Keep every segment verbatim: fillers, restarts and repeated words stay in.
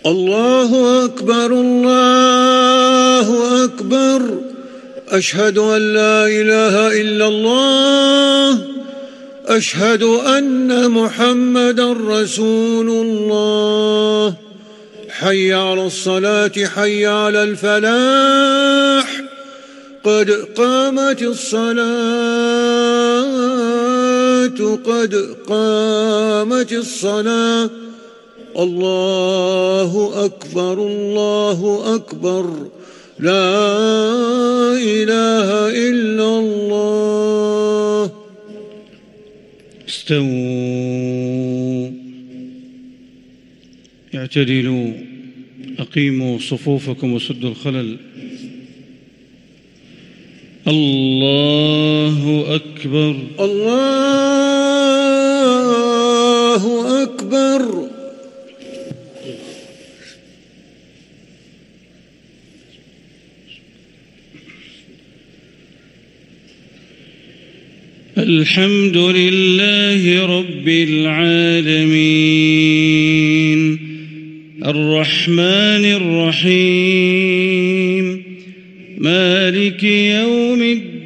الله أكبر الله أكبر. أشهد أن لا إله إلا الله. أشهد أن محمدا رسول الله. حي على الصلاة حي على الفلاح. قد قامت الصلاة قد قامت الصلاة. الله أكبر الله أكبر. لا إله إلا الله. استووا اعتدلوا أقيموا صفوفكم وسدوا الخلل. الله أكبر الله أكبر. الحمد لله رب العالمين الرحمن الرحيم مالك يوم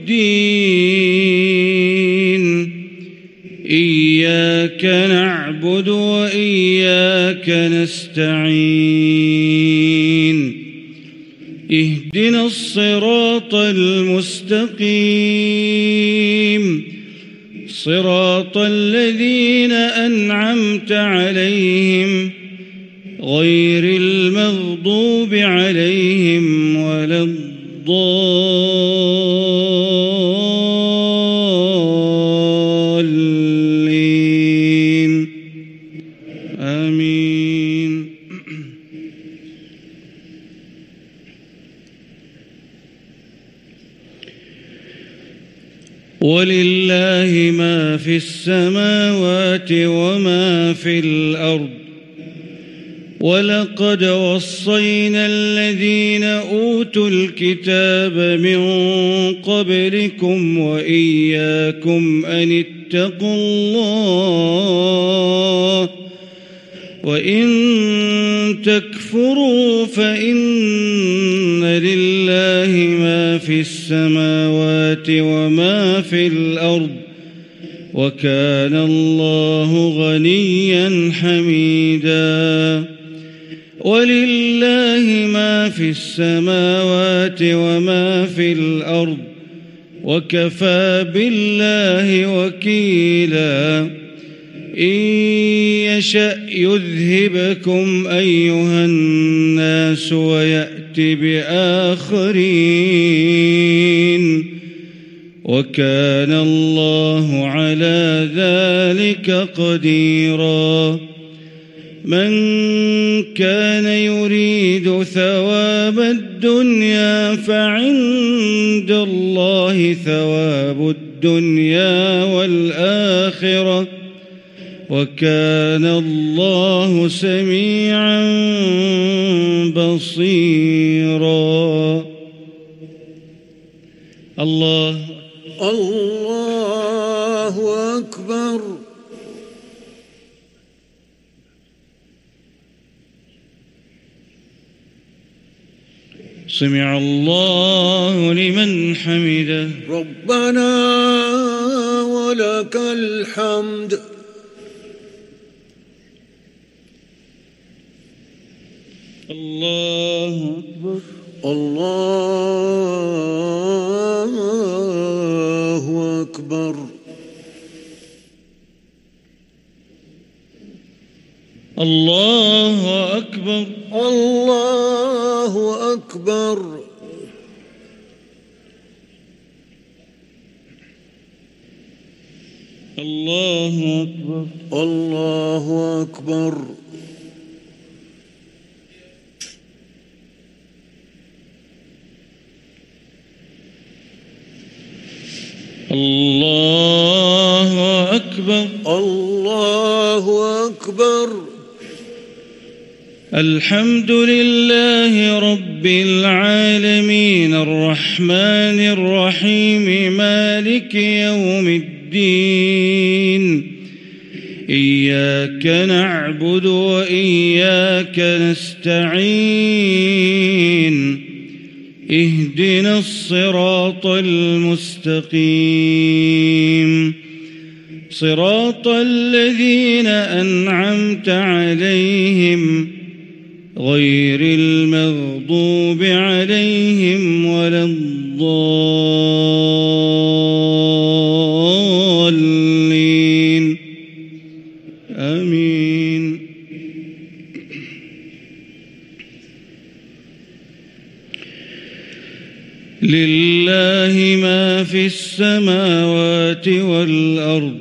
الدين. إياك نعبد وإياك نستعين. اهدنا الصراط المستقيم صراط الذين أنعمت عليهم غير المغضوب عليهم ولا الضالين. آمين. ولله ما في السماوات وما في الأرض. ولقد وصينا الذين أوتوا الكتاب من قبلكم وإياكم أن اتقوا الله وإن تكفروا فإن لله ما في السماوات وما في الأرض وكان الله غنيا حميدا. ولله ما في السماوات وما في الأرض وكفى بالله وكيلا. إن يشأ يذهبكم أيها الناس ويأت بآخرين وكان الله على ذلك قديرا. من كان يريد ثواب الدنيا فعند الله ثواب الدنيا والآخرة وكان الله سميعا بصيرا. الله الله أكبر. سمع الله لمن حمده. ربنا ولك الحمد. الله أكبر. الله أكبر. الله أكبر. الله أكبر. الله أكبر. الله أكبر. الله أكبر. الله أكبر. الحمد لله رب العالمين الرحمن الرحيم مالك يوم الدين. إياك نعبد وإياك نستعين اهدنا الصراط المستقيم صراط الذين أنعمت عليهم غير المغضوب عليهم ولا الضالين آمين. لله ما في السماوات والأرض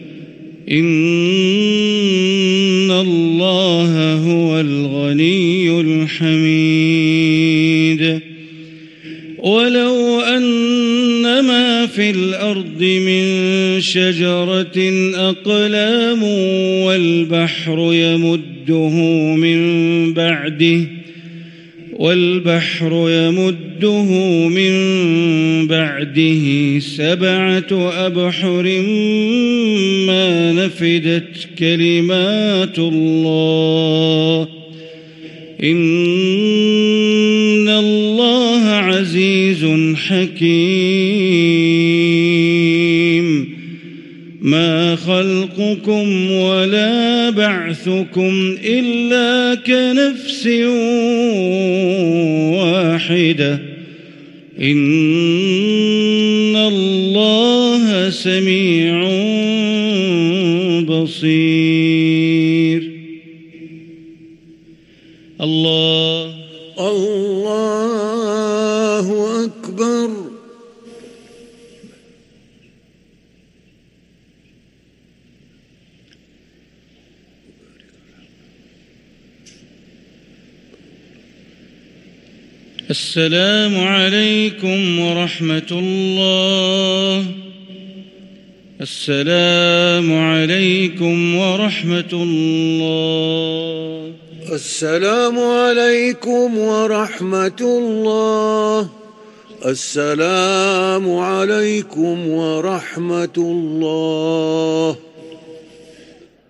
إن الله هو الغني الحميد. ولو أن ما في الأرض من شجرة أقلام والبحر يمده من بعده والبحر يمده من بعده سبعة أبحر ما نفدت كلمات الله إن الله عزيز حكيم. ما خلقكم ولا بعثكم إلا كنفس واحدة إن الله سميع بصير. الله الله أكبر. السلام عليكم ورحمة الله. السلام عليكم ورحمة الله. السلام عليكم ورحمة الله. السلام عليكم ورحمة الله.